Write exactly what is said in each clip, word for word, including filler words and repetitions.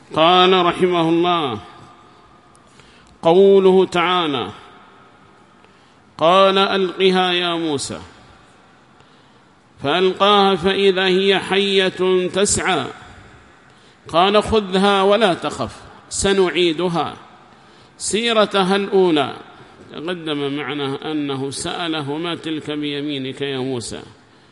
قال رحمه الله: قوله تعالى: قال ألقها يا موسى، فألقاها فإذا هي حية تسعى، قال خذها ولا تخف سنعيدها سيرتها الأولى. تقدم معنا أنه سأله: ما تلك بيمينك يا موسى؟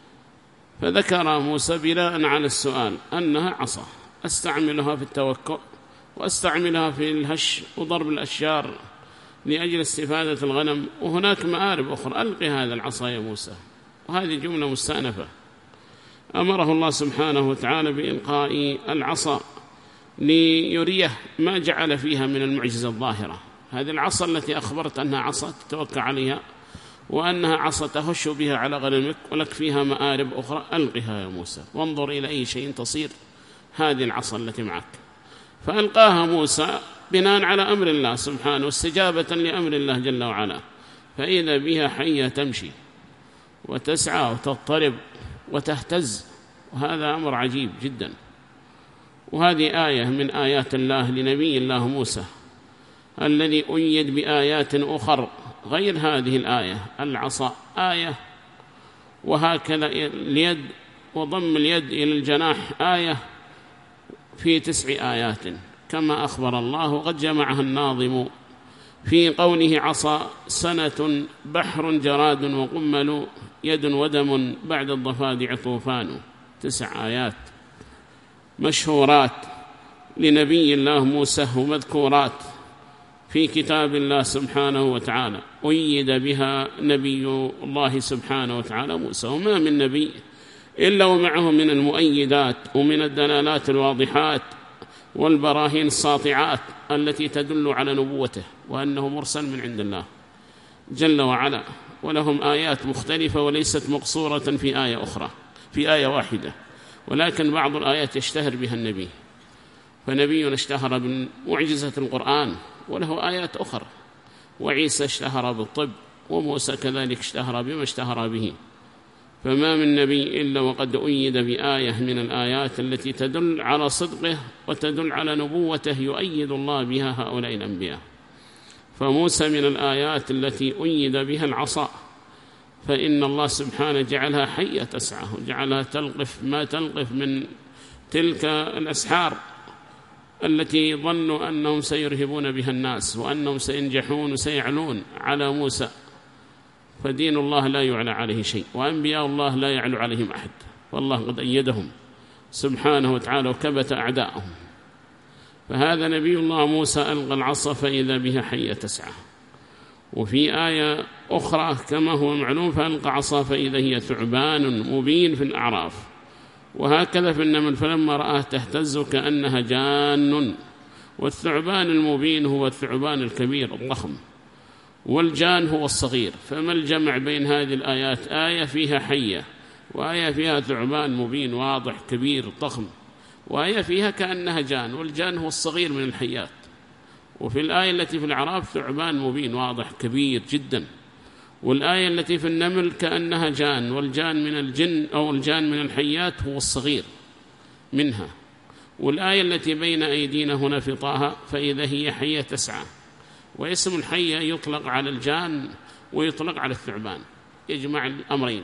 فذكر موسى بناء على السؤال أنها عصا أستعملها في التوكل، وأستعملها في الهش وضرب الأشجار لأجل استفادة الغنم، وهناك مآرب أخرى. ألقي هذا العصا يا موسى، وهذه جملة مستأنفة. أمره الله سبحانه وتعالى بإلقاء العصا ليريه ما جعل فيها من المعجزة الظاهرة. هذه العصا التي أخبرت أنها عصا تتوكل عليها، وأنها عصا تهش بها على غنمك، ولك فيها مآرب أخرى. ألقها يا موسى وانظر إلى أي شيء تصير هذه العصا التي معك. فألقاها موسى بناء على أمر الله سبحانه واستجابة لأمر الله جل وعلا، فإذا بها حية تمشي وتسعى وتضطرب وتهتز، وهذا أمر عجيب جدا. وهذه آية من آيات الله لنبي الله موسى الذي أيد بآيات أخر غير هذه الآية. العصا آية، وهكذا اليد وضم اليد إلى الجناح آية في تسع آيات كما أخبر الله. وقد جمعها الناظم في قوله: عصا سنة بحر جراد وقمل يد ودم بعد الضفادع طوفان. تسع آيات مشهورات لنبي الله موسى ومذكورات في كتاب الله سبحانه وتعالى، أيد بها نبي الله سبحانه وتعالى موسى. وما من نبي إلا ومعه من المؤيدات ومن الدلالات الواضحات والبراهين الساطعات التي تدل على نبوته وأنه مرسل من عند الله جل وعلا. ولهم آيات مختلفة وليست مقصورة في آية أخرى في آية واحدة، ولكن بعض الآيات يشتهر بها النبي. فنبينا اشتهر بمعجزة القرآن وله آيات أخرى، وعيسى اشتهر بالطب، وموسى كذلك اشتهر بما اشتهر به. فما من نبي إلا وقد أيد بآية من الآيات التي تدل على صدقه وتدل على نبوته يؤيد الله بها هؤلاء الأنبياء. فموسى من الآيات التي أيد بها العصا، فإن الله سبحانه جعلها حية تسعى، وجعلها تلقف ما تلقف من تلك الأسحار التي ظنوا أنهم سيرهبون بها الناس وأنهم سينجحون وسيعلون على موسى. فدين الله لا يعلى عليه شيء، وأنبياء الله لا يعلو عليهم أحد، والله قد أيدهم سبحانه وتعالى وكبت أعداءهم. فهذا نبي الله موسى ألقى العصا فإذا بها حية تسعى. وفي آية أخرى كما هو معلوم: فألقى عصا فإذا هي ثعبان مبين في الأعراف. وهكذا في النمل فلما رآه تهتز كأنها جان. والثعبان المبين هو الثعبان الكبير الضخم، والجان هو الصغير. فما الجمع بين هذه الآيات؟ آية فيها حية، وآية فيها ثعبان مبين واضح كبير ضخم، وآية فيها كأنها جان، والجان هو الصغير من الحيات. وفي الآية التي في الأعراف ثعبان مبين واضح كبير جدا، والآية التي في النمل كأنها جان، والجان من الجن أو الجان من الحيات هو الصغير منها. والآية التي بين أيدينا هنا في طه فإذا هي حية تسعى. واسم الحية يطلق على الجان ويطلق على الثعبان، يجمع الأمرين.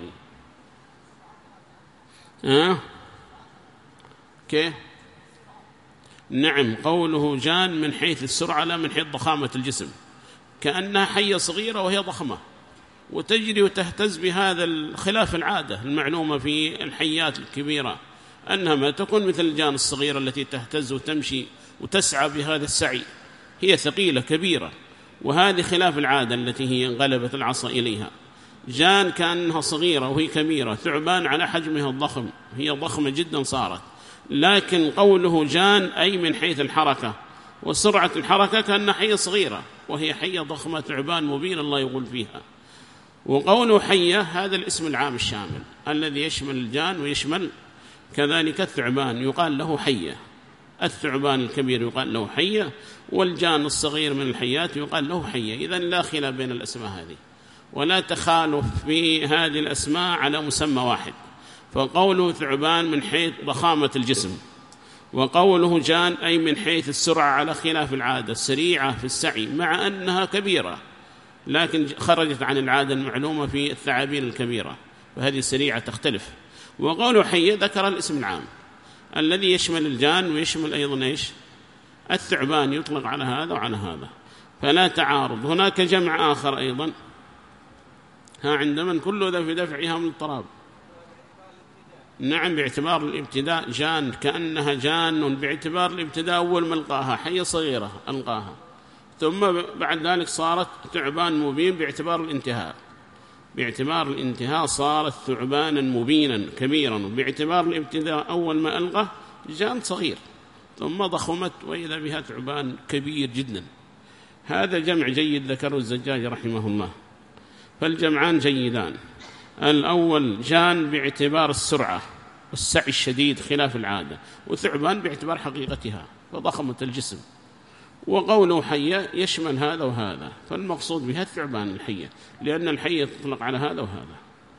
أه؟ كيف؟ نعم، قوله جان من حيث السرعة لا من حيث ضخامة الجسم، كأنها حية صغيرة وهي ضخمة وتجري وتهتز بهذا الخلاف العادة المعلومة في الحيات الكبيرة، أنها ما تكون مثل الجان الصغيرة التي تهتز وتمشي وتسعى بهذا السعي، هي ثقيلة كبيرة. وهذه خلاف العادة التي هي انقلبت العصا إليها. جان كأنها صغيرة وهي كبيرة، ثعبان على حجمها الضخم، هي ضخمة جدا صارت. لكن قوله جان أي من حيث الحركة وسرعة الحركة كأنها حية صغيرة وهي حية ضخمة ثعبان مبين الله يقول فيها. وقوله حية هذا الاسم العام الشامل الذي يشمل الجان ويشمل كذلك الثعبان، يقال له حية. الثعبان الكبير يقال له حية، والجان الصغير من الحيات يقال له حية. إذن لا خلاف بين الأسماء هذه، ولا تخالف في هذه الأسماء على مسمى واحد. فقوله ثعبان من حيث ضخامة الجسم، وقوله جان أي من حيث السرعة على خلاف العادة، سريعة في السعي مع أنها كبيرة لكن خرجت عن العادة المعلومة في الثعابين الكبيرة، فهذه سريعة تختلف. وقوله حية ذكر الاسم العام الذي يشمل الجان ويشمل أيضا إيش؟ الثعبان، يطلق على هذا وعلى هذا، فلا تعارض. هناك جمع آخر أيضا، ها عندما كل ذا في دفعها من الاضطراب. نعم باعتبار الابتداء جان، كأنها جان باعتبار الابتداء أول ما ألقاها حية صغيرة ألقاها، ثم بعد ذلك صارت ثعبان مبين باعتبار الانتهاء، باعتبار الانتهاء صارت ثعبانا مبينا كبيرا، باعتبار الابتداء أول ما ألقى جان صغير ثم ضخمت وإذا بها ثعبان كبير جدا. هذا جمع جيد ذكره الزجاج رحمه الله. فالجمعان جيدان. الأول جان باعتبار السرعة والسعي الشديد خلاف العادة، وثعبان باعتبار حقيقتها وضخمة الجسم. وقوله حية يشمل هذا وهذا، فالمقصود بها الثعبان الحية، لأن الحية تطلق على هذا وهذا.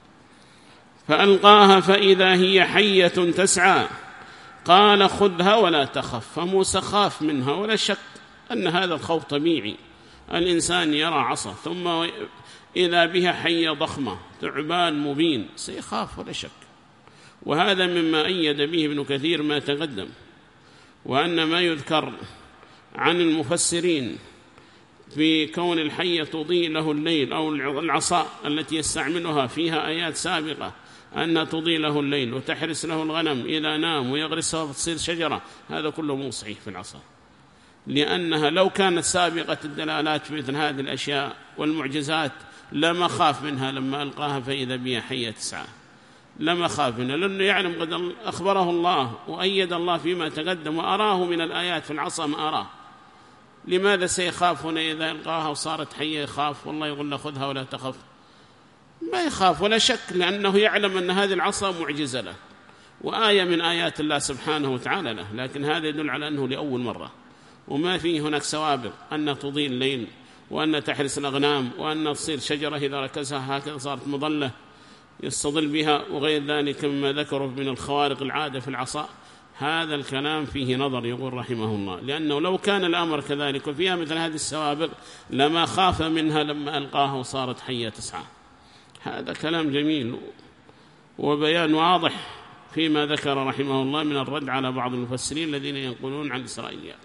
فألقاها فإذا هي حية تسعى قال خذها ولا تخف. فموسى خاف منها، ولا شك أن هذا الخوف طبيعي، الإنسان يرى عصا ثم إذا بها حية ضخمة ثعبان مبين سيخاف ولا شك. وهذا مما أيد به ابن كثير ما تقدم، وأن ما يذكر عن المفسرين في كون الحية تضيء له الليل أو العصا التي يستعملها فيها آيات سابقة أن تضيء له الليل وتحرس له الغنم إذا نام ويغرسها فتصير شجرة، هذا كله مو صحيح في العصا، لأنها لو كانت سابقة الدلالات في مثل هذه الأشياء والمعجزات لما خاف منها لما ألقاها فإذا بها حية تسعى، لما خاف منها، لأنه يعلم قد أخبره الله وأيد الله فيما تقدم وأراه من الآيات في العصا ما أراه. لماذا سيخاف هنا إذا ألقاها وصارت حية يخاف؟ والله يقول له خذها ولا تخف، ما يخاف ولا شك، لأنه يعلم أن هذه العصا معجزة له وآية من آيات الله سبحانه وتعالى له، لكن هذا يدل على أنه لأول مرة، وما فيه هناك سوابق أن تضيء الليل وأن تحرس الأغنام وأن تصير شجرة إذا ركزها هكذا صارت مظلة يستظل بها وغير ذلك مما ذكره من الخوارق العادة في العصا. هذا الكلام فيه نظر يقول رحمه الله، لأنه لو كان الأمر كذلك وفيها مثل هذه السوابق لما خاف منها لما ألقاها وصارت حية تسعى. هذا كلام جميل وبيان واضح فيما ذكر رحمه الله من الرد على بعض المفسرين الذين ينقلون عن الإسرائيليات.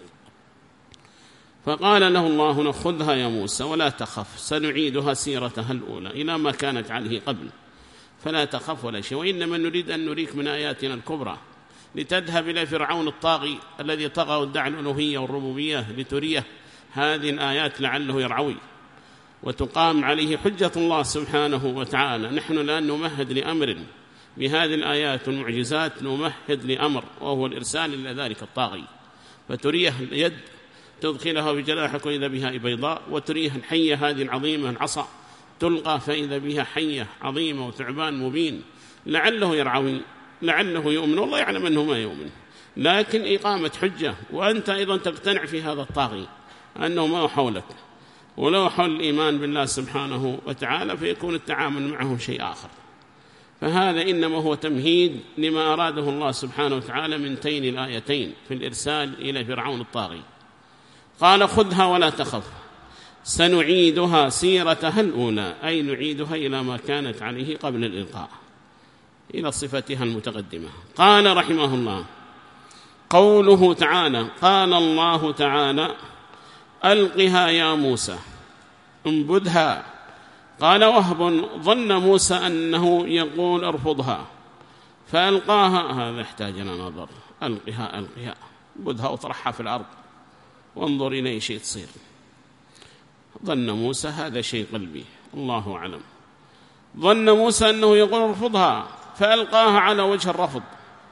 فقال له الله خذها يا موسى ولا تخف سنعيدها سيرتها الأولى إلى ما كانت عليه قبل، فلا تخف ولا شيء، وإنما نريد أن نريك من آياتنا الكبرى لتذهب إلى فرعون الطاغي الذي طغى وادعى الألوهية والربوبية لتريه هذه الآيات لعله يرعوي وتقام عليه حجة الله سبحانه وتعالى. نحن الآن نمهد لأمر بهذه الآيات والمعجزات، نمهد لأمر وهو الإرسال إلى ذلك الطاغي، فتريه اليد تدخلها بجناحك وإذا بها بيضاء، وتريه الحية هذه العظيمة العصا تلقى فإذا بها حية عظيمة وثعبان مبين لعله يرعوي لعله يؤمن، والله يعلم أنه ما يؤمن، لكن إقامة حجة، وأنت أيضا تقتنع في هذا الطاغي أنه ما حولك ولو حول الإيمان بالله سبحانه وتعالى فيكون التعامل معه شيء آخر. فهذا إنما هو تمهيد لما أراده الله سبحانه وتعالى من تين الآيتين في الإرسال إلى فرعون الطاغي. قال خذها ولا تخف سنعيدها سيرتها الأولى، أي نعيدها إلى ما كانت عليه قبل الإلقاء، إلى صفتها المتقدمة. قال رحمه الله قوله تعالى قال الله تعالى ألقها يا موسى انبذها. قال وهب ظن موسى أنه يقول ارفضها فألقاها، هذا يحتاج إلى نظر، ألقها ألقها انبذها وطرحها في الأرض وانظر إليه شيء تصير. ظن موسى هذا شيء قلبي الله أعلم، ظن موسى أنه يقول ارفضها فألقاها على وجه الرفض،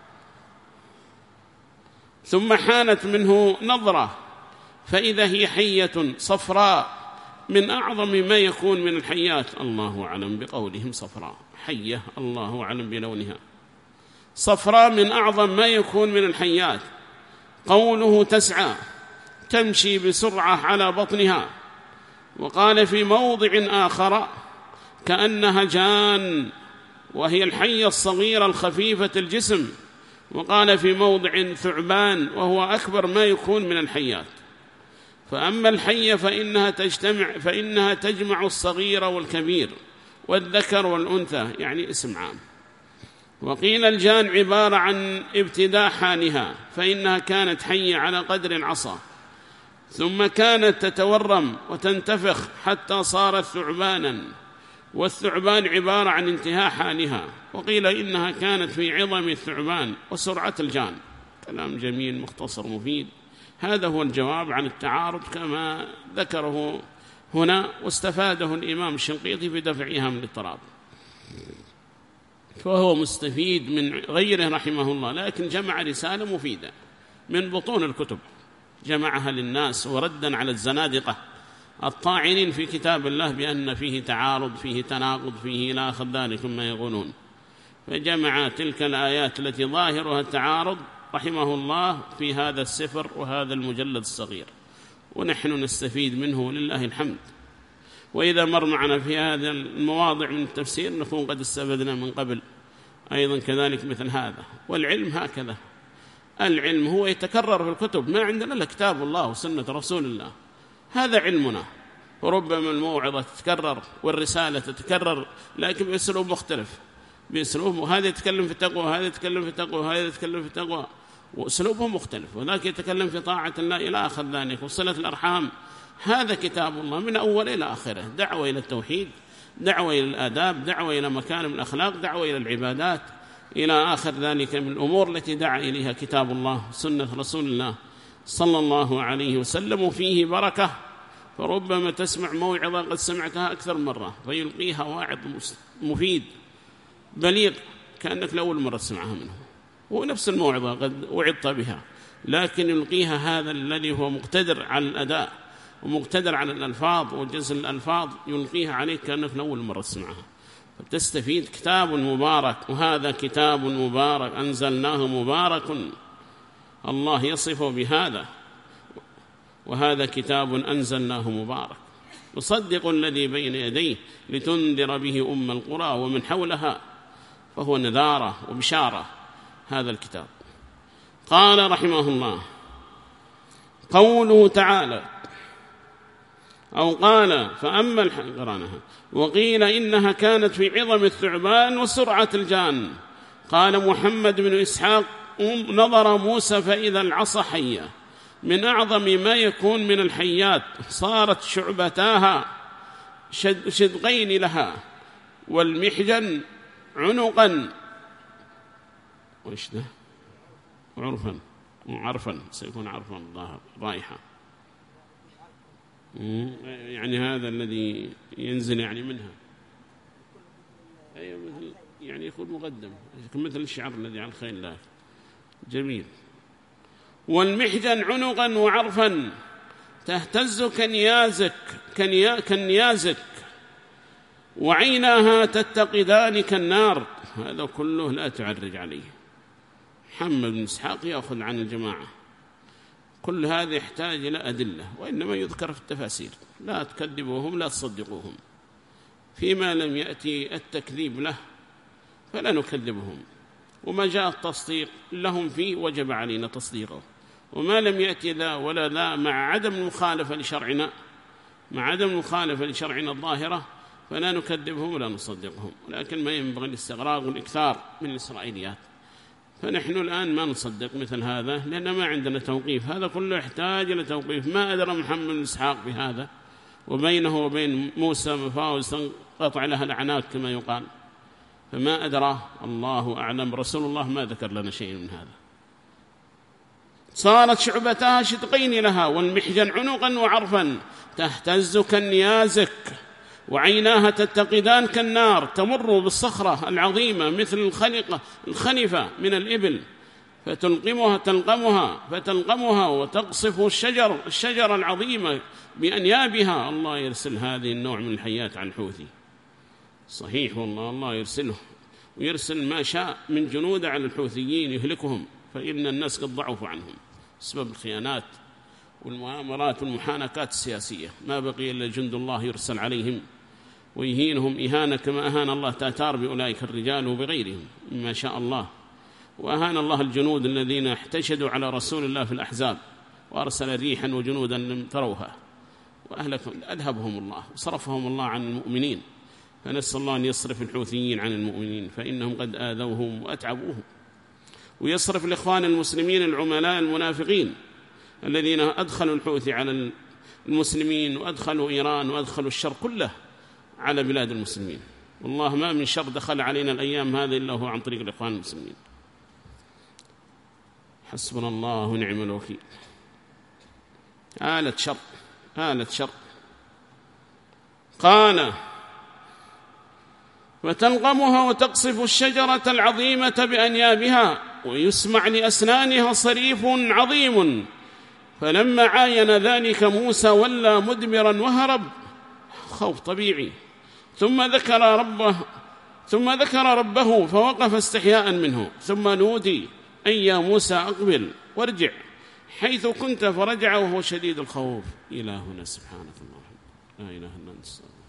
ثم حانت منه نظرة فإذا هي حية صفراء من أعظم ما يكون من الحيات، الله أعلم بقولهم صفراء حية، الله أعلم بلونها، صفراء من أعظم ما يكون من الحيات. قوله تسعى تمشي بسرعة على بطنها. وقال في موضع آخر كأنها جان، وهي الحية الصغيرة الخفيفة الجسم وقال في موضع ثعبان وهو أكبر ما يكون من الحيات. فأما الحية فإنها تجتمع فإنها تجمع الصغير والكبير والذكر والأنثى، يعني اسم عام. وقيل الجان عبارة عن ابتداء حالها، فإنها كانت حية على قدر العصا، ثم كانت تتورم وتنتفخ حتى صارت ثعبانا، والثعبان عبارة عن انتهاء حالها. وقيل إنها كانت في عظم الثعبان وسرعة الجان. كلام جميل مختصر مفيد. هذا هو الجواب عن التعارض كما ذكره هنا، واستفاده الإمام الشنقيطي في دفعها من الاضطراب، فهو مستفيد من غيره رحمه الله، لكن جمع رسالة مفيدة من بطون الكتب، جمعها للناس وردا على الزنادقة الطاعنين في كتاب الله بأن فيه تعارض، فيه تناقض، فيه إلى آخر ذلك ما يقولون. فجمع تلك الآيات التي ظاهرها التعارض رحمه الله في هذا السفر وهذا المجلد الصغير، ونحن نستفيد منه لله الحمد. وإذا مر معنا في هذا المواضع من التفسير نكون قد استفدنا من قبل أيضا كذلك مثل هذا. والعلم هكذا، العلم هو يتكرر في الكتب، ما عندنا إلا كتاب الله وسنة رسول الله، هذا علمنا. وربما الموعظة تتكرر والرسالة تتكرر، لكن بأسلوب مختلف، بأسلوب وهذا يتكلم في التقوى وهذا يتكلم في التقوى وهذا يتكلم في التقوى، وأسلوبهم مختلف، وذاك يتكلم في طاعة الله إلى آخر ذلك، وصلة الأرحام. هذا كتاب الله من أول إلى آخره، دعوة إلى التوحيد، دعوة إلى الآداب، دعوة إلى مكارم الأخلاق، دعوة إلى العبادات، إلى آخر ذلك من الأمور التي دعا إليها كتاب الله سنة رسول الله صلى الله عليه وسلم. وفيه بركة، فربما تسمع موعظة قد سمعتها أكثر مرة فيلقيها واعظ مفيد بليغ كأنك لأول مرة تسمعها منه، ونفس الموعظة قد وعظت بها، لكن يلقيها هذا الذي هو مقتدر على الأداء ومقتدر على الألفاظ وجزء الألفاظ، يلقيها عليك كأنك لأول مرة تسمعها، فتستفيد. كتاب مبارك، وهذا كتاب مبارك أنزلناه مبارك، الله يصف بهذا، وهذا كتاب أنزلناه مبارك مصدق الذي بين يديه لتنذر به أم القرى ومن حولها، فهو نذارة وبشارة هذا الكتاب. قال رحمه الله: قوله تعالى أو قال فأما الحقرانها وقيل إنها كانت في عظم الثعبان وسرعة الجان. قال محمد بن إسحاق: نظر موسى فإذا العصا حية من أعظم ما يكون من الحيات، صارت شعبتاها شدقين لها، والمحجن عنقا وإيش ده عرفا وعرفا، سيكون عرفا الظاهر رائحة، يعني هذا الذي ينزل يعني منها، أيوة مثل يعني يكون مقدم مثل الشعر الذي على الخيل له. جميل. والمحجن عنقا وعرفا تهتز كنيازك كنيا كنيازك وعيناها تتقدان كالنار. هذا كله لا تعرج عليه. محمد بن إسحاق يأخذ عن الجماعة، كل هذا يحتاج إلى أدلة، وإنما يذكر في التفاسير، لا تكذبوهم لا تصدقوهم، فيما لم يأتي التكذيب له فلا نكذبهم، وما جاء التصديق لهم فيه وجب علينا تصديقه، وما لم يأتي ذا ولا ذا مع عدم المخالفة لشرعنا مع عدم المخالفة لشرعنا الظاهرة فلا نكذبهم ولا نصدقهم. لكن ما ينبغي الاستغراق والإكثار من الإسرائيليات، فنحن الآن ما نصدق مثل هذا لأن ما عندنا توقيف، هذا كله يحتاج إلى توقيف. ما أدرى محمد بن إسحاق بهذا، وبينه وبين موسى مفاوز تنقطع لها الأعناق كما يقال، فما أدرى، الله أعلم. رسول الله ما ذكر لنا شيء من هذا. صارت شعبتها شدقين لها، والمحجن عنقا وعرفا تهتز كالنيازك وعيناها تتقدان كالنار، تمر بالصخرة العظيمة مثل الخنقة الخنفة من الإبل فتلقمها تلقمها فتلقمها وتقصف الشجر الشجرة العظيمة بأنيابها. الله يرسل هذه النوع من الحيات على الحوثي، صحيح والله، الله يرسله ويرسل ما شاء من جنود على الحوثيين يهلكهم، فإن الناس قد ضعفوا عنهم بسبب الخيانات والمؤامرات والمحانكات السياسية، ما بقي إلا جند الله يرسل عليهم ويهينهم إهانة كما أهان الله تاتار بأولئك الرجال وبغيرهم ما شاء الله. وأهان الله الجنود الذين احتشدوا على رسول الله في الأحزاب وأرسل ريحا وجنودا لم تروها وأهلكهم أذهبهم الله وصرفهم الله عن المؤمنين، فنسأل الله أن يصرف الحوثيين عن المؤمنين فإنهم قد آذوهم وأتعبوهم، ويصرف الإخوان المسلمين العملاء المنافقين الذين أدخلوا الحوثي على المسلمين وأدخلوا إيران وأدخلوا الشر كله على بلاد المسلمين. والله ما من شر دخل علينا الأيام هذه إلا هو عن طريق الإخوان المسلمين. حسبنا الله ونعم الوكيل. آلة شر آلة شر. قال فتلقمها وتقصف الشجرة العظيمة بأنيابها ويسمع لأسنانها صريف عظيم، فلما عاين ذلك موسى ولى مدبرا وهرب، خوف طبيعي، ثم ذكر ربه ثم ذكر ربه فوقف استحياء منه، ثم نودي أي يا موسى أقبل وارجع حيث كنت، فرجع وهو شديد الخوف. إلهنا سبحانه الله لا إله إلا أنت.